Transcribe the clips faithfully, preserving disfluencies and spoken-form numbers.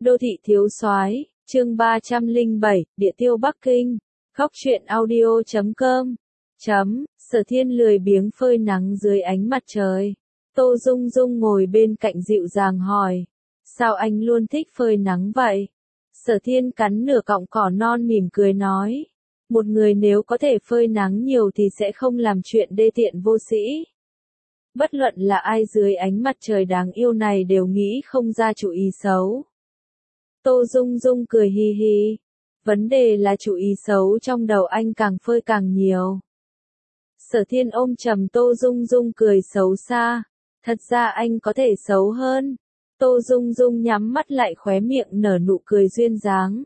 Đô thị thiếu soái, chương ba trăm lẻ bảy, Địa tiêu Bắc Kinh. Góc truyện audio chấm com. Chấm, Sở Thiên lười biếng phơi nắng dưới ánh mặt trời. Tô Dung Dung ngồi bên cạnh dịu dàng hỏi. Sao anh luôn thích phơi nắng vậy? Sở Thiên cắn nửa cọng cỏ non mỉm cười nói. Một người nếu có thể phơi nắng nhiều thì sẽ không làm chuyện đê tiện vô sĩ. Bất luận là ai dưới ánh mặt trời đáng yêu này đều nghĩ không ra chủ ý xấu. Tô Dung Dung cười hi hi. Vấn đề là chủ ý xấu trong đầu anh càng phơi càng nhiều. Sở Thiên ôm chầm Tô Dung Dung cười xấu xa. Thật ra anh có thể xấu hơn. Tô Dung Dung nhắm mắt lại khóe miệng nở nụ cười duyên dáng.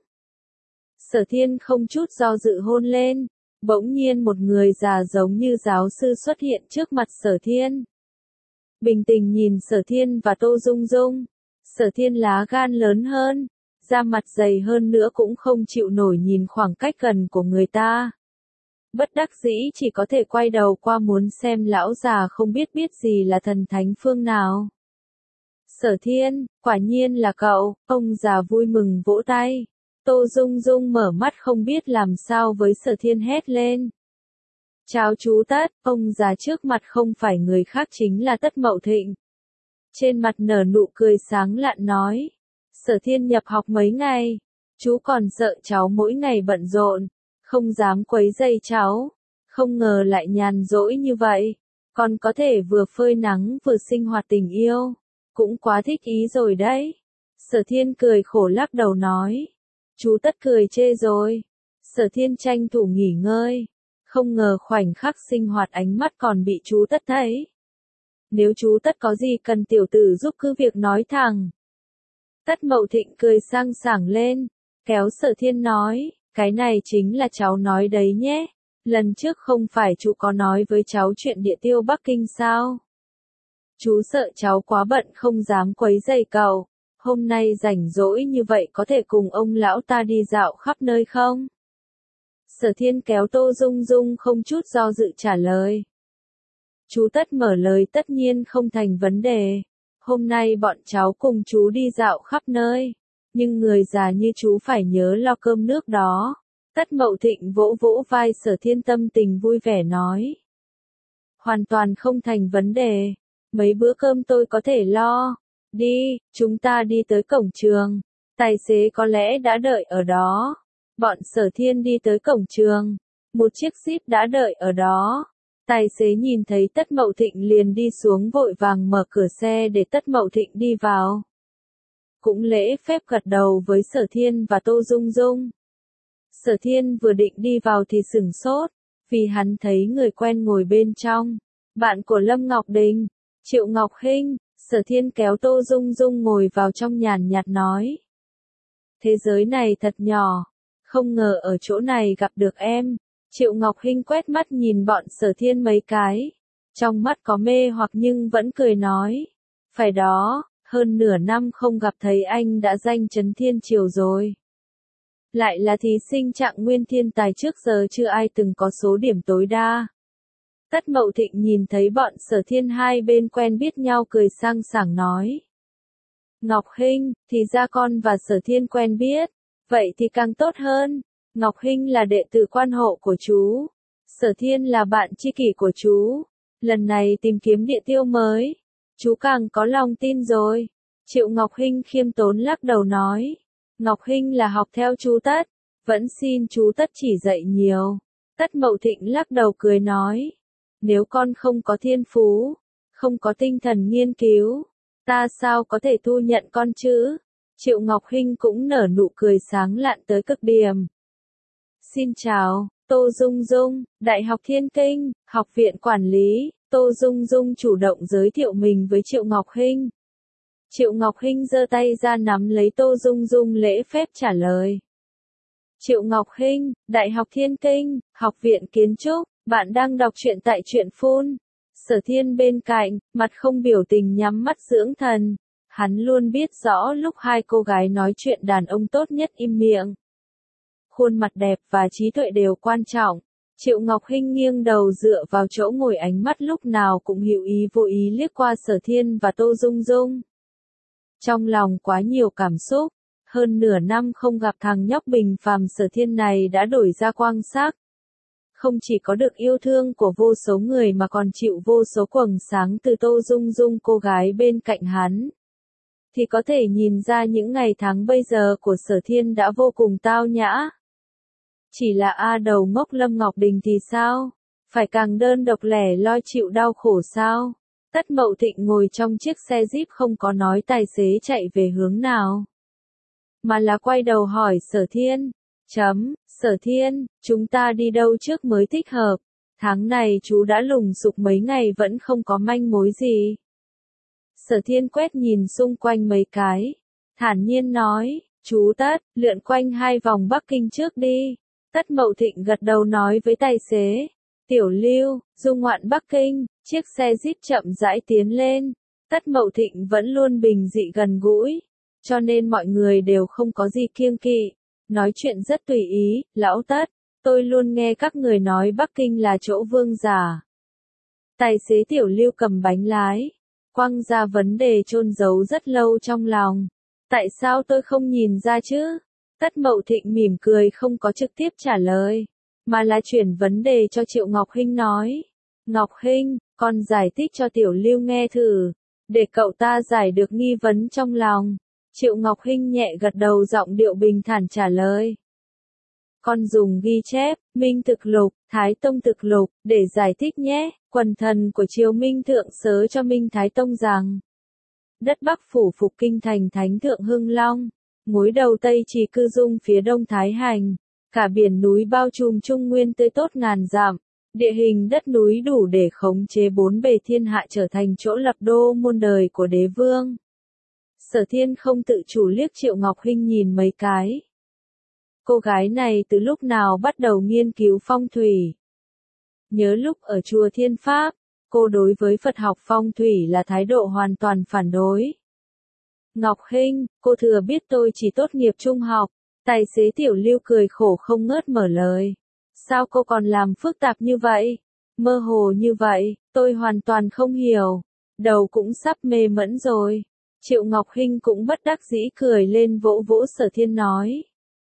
Sở Thiên không chút do dự hôn lên. Bỗng nhiên một người già giống như giáo sư xuất hiện trước mặt Sở Thiên. Bình tĩnh nhìn Sở Thiên và Tô Dung Dung. Sở Thiên lá gan lớn hơn, da mặt dày hơn nữa cũng không chịu nổi nhìn khoảng cách gần của người ta. Bất đắc dĩ chỉ có thể quay đầu qua muốn xem lão già không biết biết gì là thần thánh phương nào. Sở Thiên, quả nhiên là cậu, ông già vui mừng vỗ tay. Tô Dung Dung mở mắt không biết làm sao với Sở Thiên hét lên. Chào chú Tất, ông già trước mặt không phải người khác chính là Tất Mậu Thịnh. Trên mặt nở nụ cười sáng lạn nói. Sở Thiên nhập học mấy ngày, chú còn sợ cháu mỗi ngày bận rộn, không dám quấy rầy cháu, không ngờ lại nhàn rỗi như vậy, còn có thể vừa phơi nắng vừa sinh hoạt tình yêu, cũng quá thích ý rồi đấy. Sở Thiên cười khổ lắc đầu nói. Chú Tất cười chê rồi. Sở Thiên tranh thủ nghỉ ngơi. Không ngờ khoảnh khắc sinh hoạt ánh mắt còn bị chú Tất thấy. Nếu chú Tất có gì cần tiểu tử giúp cứ việc nói thẳng. Tất Mậu Thịnh cười sang sảng lên, kéo Sở Thiên nói, cái này chính là cháu nói đấy nhé. Lần trước không phải chú có nói với cháu chuyện địa tiêu Bắc Kinh sao? Chú sợ cháu quá bận không dám quấy rầy cậu. Hôm nay rảnh rỗi như vậy có thể cùng ông lão ta đi dạo khắp nơi không? Sở Thiên kéo Tô Dung Dung không chút do dự trả lời. Chú Tất mở lời tất nhiên không thành vấn đề. Hôm nay bọn cháu cùng chú đi dạo khắp nơi. Nhưng người già như chú phải nhớ lo cơm nước đó. Tất Mậu Thịnh vỗ vỗ vai Sở Thiên tâm tình vui vẻ nói. Hoàn toàn không thành vấn đề. Mấy bữa cơm tôi có thể lo. Đi, chúng ta đi tới cổng trường. Tài xế có lẽ đã đợi ở đó. Bọn Sở Thiên đi tới cổng trường. Một chiếc Jeep đã đợi ở đó. Tài xế nhìn thấy Tất Mậu Thịnh liền đi xuống vội vàng mở cửa xe để Tất Mậu Thịnh đi vào. Cũng lễ phép gật đầu với Sở Thiên và Tô Dung Dung. Sở Thiên vừa định đi vào thì sửng sốt, vì hắn thấy người quen ngồi bên trong. Bạn của Lâm Ngọc Đình, Triệu Ngọc Hinh. Sở Thiên kéo Tô Dung Dung ngồi vào trong nhàn nhạt nói. Thế giới này thật nhỏ, không ngờ ở chỗ này gặp được em. Triệu Ngọc Hinh quét mắt nhìn bọn Sở Thiên mấy cái. Trong mắt có mê hoặc nhưng vẫn cười nói. Phải đó, hơn nửa năm không gặp thấy anh đã danh chấn thiên triều rồi. Lại là thí sinh trạng nguyên thiên tài trước giờ chưa ai từng có số điểm tối đa. Tất Mậu Thịnh nhìn thấy bọn Sở Thiên hai bên quen biết nhau cười sang sảng nói. Ngọc Hinh, thì ra con và Sở Thiên quen biết. Vậy thì càng tốt hơn. Ngọc Hinh là đệ tử quan hộ của chú. Sở Thiên là bạn tri kỷ của chú. Lần này tìm kiếm địa tiêu mới. Chú càng có lòng tin rồi. Triệu Ngọc Hinh khiêm tốn lắc đầu nói. Ngọc Hinh là học theo chú Tất. Vẫn xin chú Tất chỉ dạy nhiều. Tất Mậu Thịnh lắc đầu cười nói. Nếu con không có thiên phú, không có tinh thần nghiên cứu, ta sao có thể thu nhận con chứ? Triệu Ngọc Hinh cũng nở nụ cười sáng lạn tới cực điểm. Xin chào, Tô Dung Dung, Đại học Thiên Kinh, Học viện Quản lý. Tô Dung Dung chủ động giới thiệu mình với Triệu Ngọc Hinh. Triệu Ngọc Hinh giơ tay ra nắm lấy Tô Dung Dung lễ phép trả lời. Triệu Ngọc Hinh, Đại học Thiên Kinh, Học viện Kiến trúc. Bạn đang đọc truyện tại truyện phun. Sở Thiên bên cạnh, mặt không biểu tình nhắm mắt dưỡng thần. Hắn luôn biết rõ lúc hai cô gái nói chuyện đàn ông tốt nhất im miệng. Khuôn mặt đẹp và trí tuệ đều quan trọng. Triệu Ngọc Hinh nghiêng đầu dựa vào chỗ ngồi ánh mắt lúc nào cũng hữu ý vô ý liếc qua Sở Thiên và Tô Dung Dung. Trong lòng quá nhiều cảm xúc, hơn nửa năm không gặp thằng nhóc bình phàm Sở Thiên này đã đổi ra quang sắc. Không chỉ có được yêu thương của vô số người mà còn chịu vô số quầng sáng từ Tô Dung Dung cô gái bên cạnh hắn. Thì có thể nhìn ra những ngày tháng bây giờ của Sở Thiên đã vô cùng tao nhã. Chỉ là A đầu ngốc Lâm Ngọc Đình thì sao? Phải càng đơn độc lẻ loi chịu đau khổ sao? Tất Mậu Thịnh ngồi trong chiếc xe Jeep không có nói tài xế chạy về hướng nào. Mà là quay đầu hỏi Sở Thiên. Chấm, Sở Thiên, chúng ta đi đâu trước mới thích hợp? Tháng này chú đã lùng sục mấy ngày vẫn không có manh mối gì. Sở Thiên quét nhìn xung quanh mấy cái. Thản nhiên nói, chú Tất, lượn quanh hai vòng Bắc Kinh trước đi. Tất Mậu Thịnh gật đầu nói với tài xế. Tiểu Lưu, du ngoạn Bắc Kinh, chiếc xe Jeep chậm rãi tiến lên. Tất Mậu Thịnh vẫn luôn bình dị gần gũi, cho nên mọi người đều không có gì kiêng kỵ. Nói chuyện rất tùy ý, lão Tất, tôi luôn nghe các người nói Bắc Kinh là chỗ vương giả. Tài xế Tiểu Lưu cầm bánh lái, quăng ra vấn đề chôn giấu rất lâu trong lòng. Tại sao tôi không nhìn ra chứ? Tất Mậu Thịnh mỉm cười không có trực tiếp trả lời, mà là chuyển vấn đề cho Triệu Ngọc Hinh nói. Ngọc Hinh, con giải thích cho Tiểu Lưu nghe thử, để cậu ta giải được nghi vấn trong lòng. Triệu Ngọc Hinh nhẹ gật đầu giọng điệu bình thản trả lời. Con dùng ghi chép, Minh Thực Lục, Thái Tông Thực Lục, để giải thích nhé. Quần thần của Triều Minh Thượng sớ cho Minh Thái Tông rằng, đất Bắc phủ phục kinh thành Thánh Thượng Hưng Long, gối đầu Tây Trì cư dung phía đông Thái Hành, cả biển núi bao trùm Trung Nguyên tươi tốt ngàn dặm, địa hình đất núi đủ để khống chế bốn bề thiên hạ trở thành chỗ lập đô muôn đời của đế vương. Sở Thiên không tự chủ liếc Triệu Ngọc Hinh nhìn mấy cái. Cô gái này từ lúc nào bắt đầu nghiên cứu phong thủy? Nhớ lúc ở chùa Thiên Pháp, cô đối với Phật học phong thủy là thái độ hoàn toàn phản đối. Ngọc Hinh, cô thừa biết tôi chỉ tốt nghiệp trung học. Tài xế Tiểu Lưu cười khổ không ngớt mở lời. Sao cô còn làm phức tạp như vậy? Mơ hồ như vậy, tôi hoàn toàn không hiểu. Đầu cũng sắp mê mẫn rồi. Triệu Ngọc Hinh cũng bất đắc dĩ cười lên vỗ vỗ Sở Thiên nói.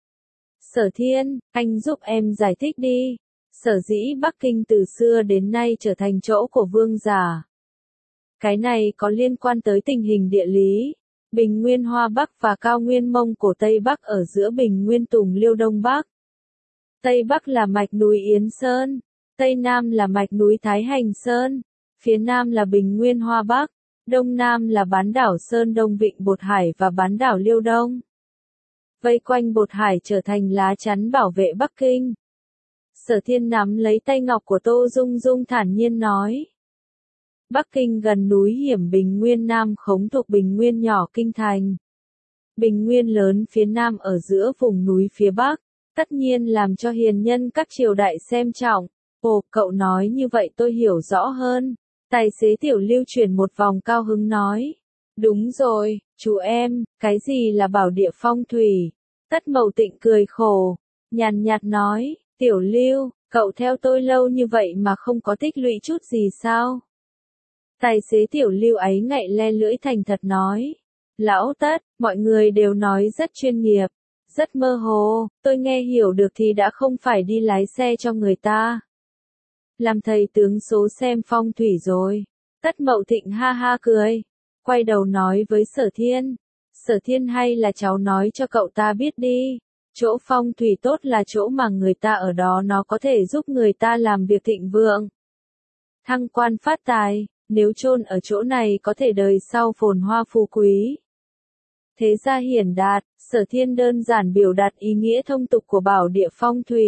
Sở Thiên, anh giúp em giải thích đi. Sở dĩ Bắc Kinh từ xưa đến nay trở thành chỗ của vương giả. Cái này có liên quan tới tình hình địa lý. Bình Nguyên Hoa Bắc và cao nguyên Mông Cổ Tây Bắc ở giữa Bình Nguyên Tùng Liêu Đông Bắc. Tây Bắc là mạch núi Yến Sơn, Tây Nam là mạch núi Thái Hành Sơn, phía Nam là Bình Nguyên Hoa Bắc, Đông Nam là bán đảo Sơn Đông Vịnh Bột Hải và bán đảo Liêu Đông. Vây quanh Bột Hải trở thành lá chắn bảo vệ Bắc Kinh. Sở Thiên nắm lấy tay ngọc của Tô Dung Dung thản nhiên nói. Bắc Kinh gần núi hiểm Bình Nguyên Nam khống thuộc Bình Nguyên nhỏ Kinh Thành. Bình Nguyên lớn phía Nam ở giữa vùng núi phía Bắc, tất nhiên làm cho hiền nhân các triều đại xem trọng. Ồ, cậu nói như vậy tôi hiểu rõ hơn. Tài xế Tiểu Lưu chuyển một vòng cao hứng nói. Đúng rồi, chú em, cái gì là bảo địa phong thủy? Tất Mậu Tịnh cười khổ, nhàn nhạt nói, Tiểu Lưu, cậu theo tôi lâu như vậy mà không có tích lũy chút gì sao? Tài xế Tiểu Lưu ấy ngại le lưỡi thành thật nói. Lão Tất, mọi người đều nói rất chuyên nghiệp, rất mơ hồ, tôi nghe hiểu được thì đã không phải đi lái xe cho người ta. Làm thầy tướng số xem phong thủy rồi. Tất Mậu Thịnh ha ha cười, quay đầu nói với Sở Thiên. Sở Thiên hay là cháu nói cho cậu ta biết đi. Chỗ phong thủy tốt là chỗ mà người ta ở đó nó có thể giúp người ta làm việc thịnh vượng. Thăng quan phát tài, nếu chôn ở chỗ này có thể đời sau phồn hoa phú quý. Thế gia hiển đạt, Sở Thiên đơn giản biểu đạt ý nghĩa thông tục của bảo địa phong thủy.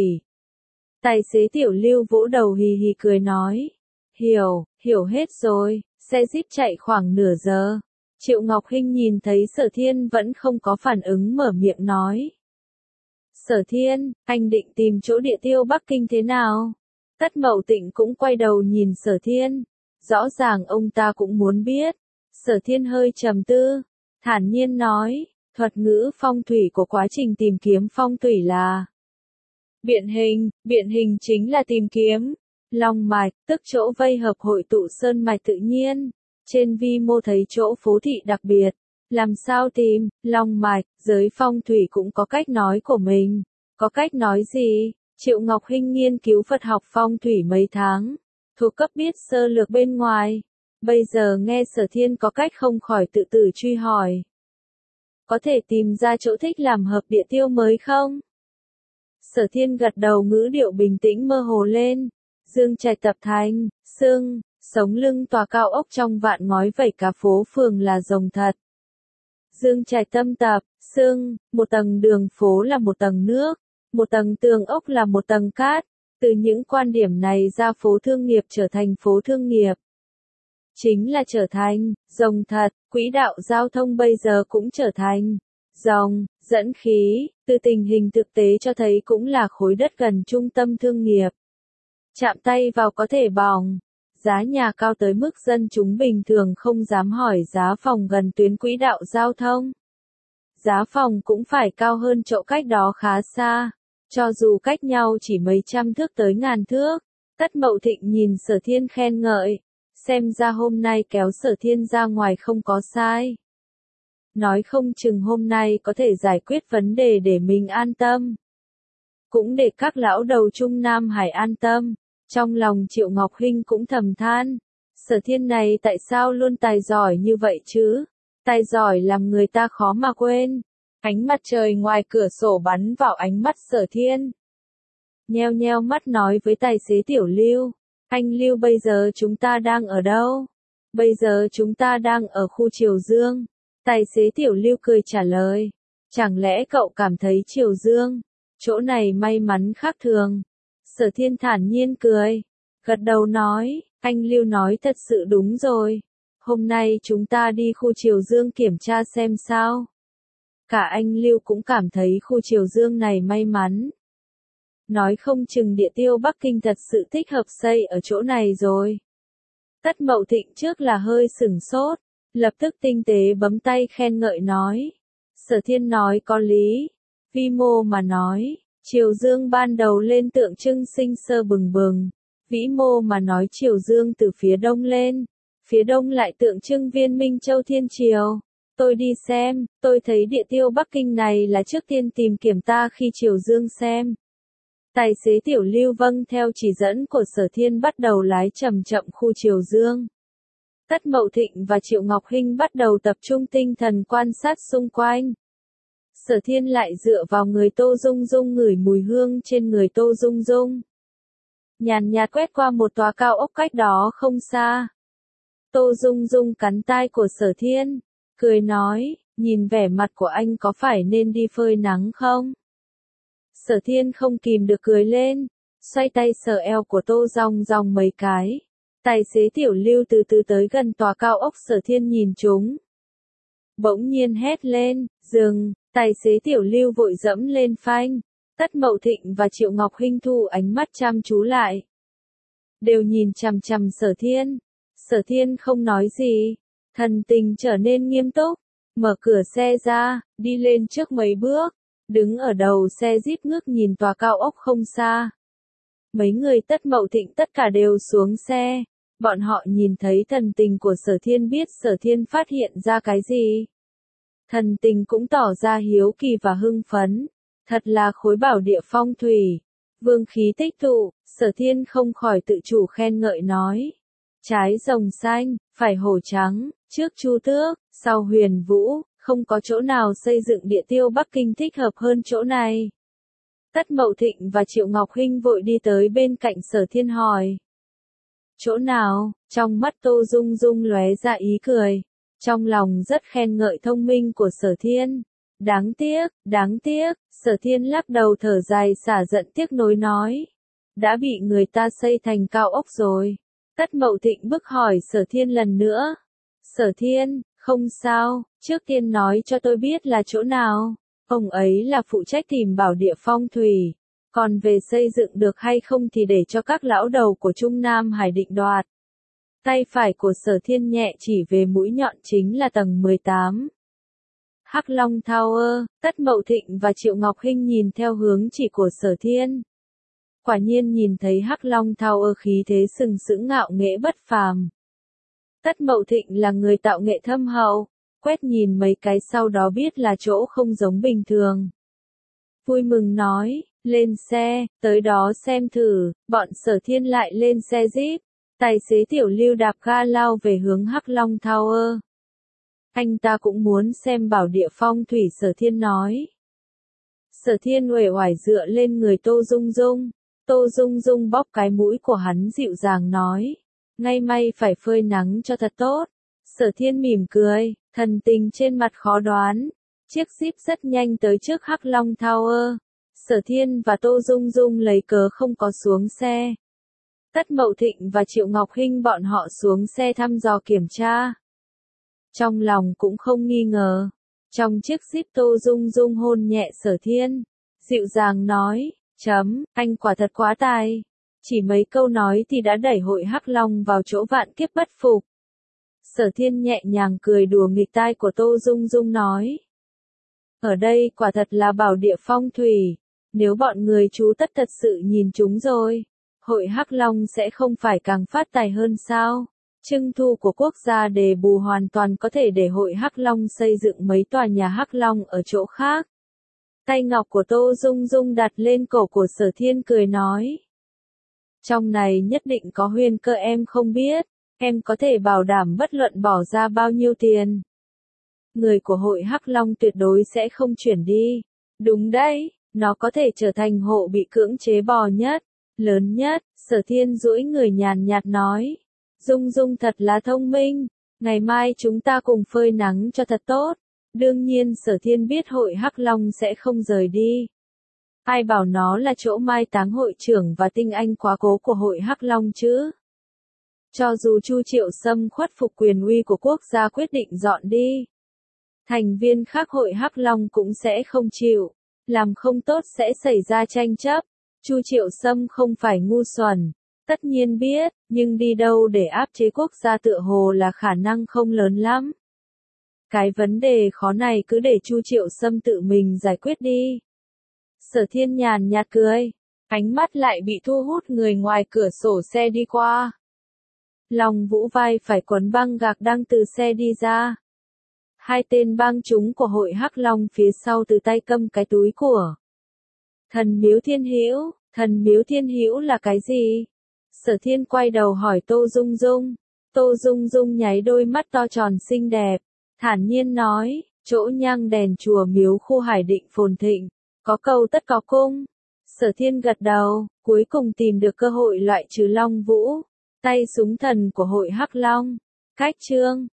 Tài xế Tiểu Lưu vỗ đầu hì hì cười nói. Hiểu, hiểu hết rồi, xe Jeep chạy khoảng nửa giờ. Triệu Ngọc Hinh nhìn thấy Sở Thiên vẫn không có phản ứng mở miệng nói. Sở Thiên, anh định tìm chỗ địa tiêu Bắc Kinh thế nào? Tất Mậu Tịnh cũng quay đầu nhìn Sở Thiên. Rõ ràng ông ta cũng muốn biết. Sở Thiên hơi trầm tư, thản nhiên nói, thuật ngữ phong thủy của quá trình tìm kiếm phong thủy là biện hình, biện hình chính là tìm kiếm long mạch, tức chỗ vây hợp hội tụ sơn mạch tự nhiên. Trên vi mô thấy chỗ phố thị đặc biệt, Làm sao tìm, long mạch, giới phong thủy cũng có cách nói của mình. Có cách nói gì? Triệu Ngọc Hinh nghiên cứu Phật học phong thủy mấy tháng, thuộc cấp biết sơ lược bên ngoài. Bây giờ nghe Sở Thiên có cách không khỏi tự tử truy hỏi. Có thể tìm ra chỗ thích làm hợp địa tiêu mới không? Sở Thiên gật đầu, ngữ điệu bình tĩnh mơ hồ lên. Dương Trạch tập thành, xương, sống lưng tòa cao ốc trong vạn ngói vẩy cả phố phường là rồng thật. Dương Trạch tâm tập, xương, một tầng đường phố là một tầng nước, một tầng tường ốc là một tầng cát. Từ những quan điểm này ra phố thương nghiệp trở thành phố thương nghiệp. Chính là trở thành, rồng thật, quỹ đạo giao thông bây giờ cũng trở thành, rồng, dẫn khí, từ tình hình thực tế cho thấy cũng là khối đất gần trung tâm thương nghiệp. Chạm tay vào có thể bỏng, giá nhà cao tới mức dân chúng bình thường không dám hỏi giá phòng gần tuyến quỹ đạo giao thông. Giá phòng cũng phải cao hơn chỗ cách đó khá xa, cho dù cách nhau chỉ mấy trăm thước tới ngàn thước. Tất Mậu Thịnh nhìn Sở Thiên khen ngợi. Xem ra hôm nay kéo Sở Thiên ra ngoài không có sai. Nói không chừng hôm nay có thể giải quyết vấn đề để mình an tâm. Cũng để các lão đầu Trung Nam Hải an tâm. Trong lòng Triệu Ngọc Hinh cũng thầm than. Sở Thiên này tại sao luôn tài giỏi như vậy chứ? Tài giỏi làm người ta khó mà quên. Ánh mặt trời ngoài cửa sổ bắn vào ánh mắt Sở Thiên. Nheo nheo mắt nói với tài xế Tiểu Lưu. Anh Lưu, bây giờ chúng ta đang ở đâu? Bây giờ chúng ta đang ở khu Triều Dương. Tài xế Tiểu Lưu cười trả lời. Chẳng lẽ cậu cảm thấy Triều Dương? Chỗ này may mắn khác thường. Sở Thiên thản nhiên cười. Gật đầu nói, anh Lưu nói thật sự đúng rồi. Hôm nay chúng ta đi khu Triều Dương kiểm tra xem sao. Cả anh Lưu cũng cảm thấy khu Triều Dương này may mắn. Nói không chừng địa tiêu Bắc Kinh thật sự thích hợp xây ở chỗ này rồi. Tất Mậu Thịnh trước là hơi sửng sốt, lập tức tinh tế bấm tay khen ngợi nói. Sở Thiên nói có lý. Vi mô mà nói, Triều Dương ban đầu lên tượng trưng sinh sơ bừng bừng. Vĩ mô mà nói Triều Dương từ phía đông lên, phía đông lại tượng trưng viên Minh Châu Thiên Triều. Tôi đi xem, tôi thấy địa tiêu Bắc Kinh này là trước tiên tìm kiểm ta khi Triều Dương xem. Tài xế Tiểu Lưu vâng theo chỉ dẫn của Sở Thiên bắt đầu lái chậm chậm khu Triều Dương. Tất Mậu Thịnh và Triệu Ngọc Hinh bắt đầu tập trung tinh thần quan sát xung quanh. Sở Thiên lại dựa vào người Tô Dung Dung ngửi mùi hương trên người Tô Dung Dung. Nhàn nhạt quét qua một tòa cao ốc cách đó không xa. Tô Dung Dung cắn tai của Sở Thiên, cười nói, nhìn vẻ mặt của anh có phải nên đi phơi nắng không? Sở Thiên không kìm được cười lên, xoay tay sờ eo của Tô Dòng Dòng mấy cái. Tài xế Tiểu Lưu từ từ tới gần tòa cao ốc. Sở Thiên nhìn chúng. Bỗng nhiên hét lên, dừng, tài xế Tiểu Lưu vội dẫm lên phanh. Tất Mậu Thịnh và Triệu Ngọc Hinh thu ánh mắt chăm chú lại. Đều nhìn chằm chằm Sở Thiên. Sở Thiên không nói gì, thần tình trở nên nghiêm túc, mở cửa xe ra, đi lên trước mấy bước. Đứng ở đầu xe Jeep ngước nhìn tòa cao ốc không xa. Mấy người Tất Mậu Thịnh tất cả đều xuống xe. Bọn họ nhìn thấy thần tình của Sở Thiên biết Sở Thiên phát hiện ra cái gì. Thần tình cũng tỏ ra hiếu kỳ và hưng phấn. Thật là khối bảo địa phong thủy. Vương khí tích tụ, Sở Thiên không khỏi tự chủ khen ngợi nói. Trái rồng xanh, phải hổ trắng, trước Chu Tước, sau Huyền Vũ. Không có chỗ nào xây dựng địa tiêu Bắc Kinh thích hợp hơn chỗ này. Tất Mậu Thịnh và Triệu Ngọc Hinh vội đi tới bên cạnh Sở Thiên hỏi. Chỗ nào? Trong mắt Tô Dung Dung lóe ra ý cười. Trong lòng rất khen ngợi thông minh của Sở Thiên. Đáng tiếc, đáng tiếc, Sở Thiên lắc đầu thở dài xả giận tiếc nối nói. Đã bị người ta xây thành cao ốc rồi. Tất Mậu Thịnh bức hỏi Sở Thiên lần nữa. Sở Thiên, không sao, trước tiên nói cho tôi biết là chỗ nào. Ông ấy là phụ trách tìm bảo địa phong thủy. Còn về xây dựng được hay không thì để cho các lão đầu của Trung Nam Hải định đoạt. Tay phải của Sở Thiên nhẹ chỉ về mũi nhọn chính là tầng mười tám. Hắc Long Tower. Tất Mậu Thịnh và Triệu Ngọc Hinh nhìn theo hướng chỉ của Sở Thiên. Quả nhiên nhìn thấy Hắc Long Tower khí thế sừng sững ngạo nghễ bất phàm. Tất Mậu Thịnh là người tạo nghệ thâm hậu, quét nhìn mấy cái sau đó biết là chỗ không giống bình thường. Vui mừng nói, lên xe, tới đó xem thử, bọn Sở Thiên lại lên xe Jeep, tài xế Tiểu Lưu đạp ga lao về hướng Hắc Long Tower. Anh ta cũng muốn xem bảo địa phong thủy, Sở Thiên nói. Sở Thiên uể oải dựa lên người Tô Dung Dung, Tô Dung Dung bóp cái mũi của hắn dịu dàng nói, ngay may phải phơi nắng cho thật tốt. Sở Thiên mỉm cười, thần tình trên mặt khó đoán. Chiếc Jeep rất nhanh tới trước Hắc Long Tower. Sở Thiên và Tô Dung Dung lấy cớ không có xuống xe. Tất Mậu Thịnh và Triệu Ngọc Hinh bọn họ xuống xe thăm dò kiểm tra. Trong lòng cũng không nghi ngờ. Trong chiếc Jeep Tô Dung Dung hôn nhẹ Sở Thiên, dịu dàng nói, chấm, anh quả thật quá tài. Chỉ mấy câu nói thì đã đẩy hội Hắc Long vào chỗ vạn kiếp bất phục. Sở Thiên nhẹ nhàng cười đùa nghịch tai của Tô Dung Dung nói. Ở đây quả thật là bảo địa phong thủy, nếu bọn người chú tất thật sự nhìn chúng rồi, hội Hắc Long sẽ không phải càng phát tài hơn sao? Trưng thu của quốc gia đền bù hoàn toàn có thể để hội Hắc Long xây dựng mấy tòa nhà Hắc Long ở chỗ khác. Tay ngọc của Tô Dung Dung đặt lên cổ của Sở Thiên cười nói. Trong này nhất định có huyền cơ em không biết, em có thể bảo đảm bất luận bỏ ra bao nhiêu tiền. Người của hội Hắc Long tuyệt đối sẽ không chuyển đi. Đúng đấy, nó có thể trở thành hộ bị cưỡng chế bò nhất, lớn nhất. Sở Thiên duỗi người nhàn nhạt nói. Dung Dung thật là thông minh, ngày mai chúng ta cùng phơi nắng cho thật tốt. Đương nhiên Sở Thiên biết hội Hắc Long sẽ không rời đi. Ai bảo nó là chỗ mai táng hội trưởng và tinh anh quá cố của hội Hắc Long chứ. Cho dù Chu Triệu Sâm khuất phục quyền uy của quốc gia quyết định dọn đi, thành viên khác hội Hắc Long cũng sẽ không chịu, làm không tốt sẽ xảy ra tranh chấp. Chu Triệu Sâm không phải ngu xuẩn, tất nhiên biết, nhưng đi đâu để áp chế quốc gia tựa hồ là khả năng không lớn lắm. Cái vấn đề khó này cứ để Chu Triệu Sâm tự mình giải quyết đi. Sở Thiên nhàn nhạt cười, ánh mắt lại bị thu hút người ngoài cửa sổ xe đi qua. Long Vũ vai phải quấn băng gạc đang từ xe đi ra. Hai tên bang chúng của hội Hắc Long phía sau từ tay cầm cái túi của Thần Miếu Thiên Hữu. Thần Miếu Thiên Hữu là cái gì? Sở Thiên quay đầu hỏi Tô Dung Dung. Tô Dung Dung nháy đôi mắt to tròn xinh đẹp, thản nhiên nói, chỗ nhang đèn chùa miếu khu Hải Định phồn thịnh, có cầu tất có cung. Sở Thiên gật đầu, cuối cùng tìm được cơ hội loại trừ Long Vũ, tay súng thần của hội Hắc Long. Cách chương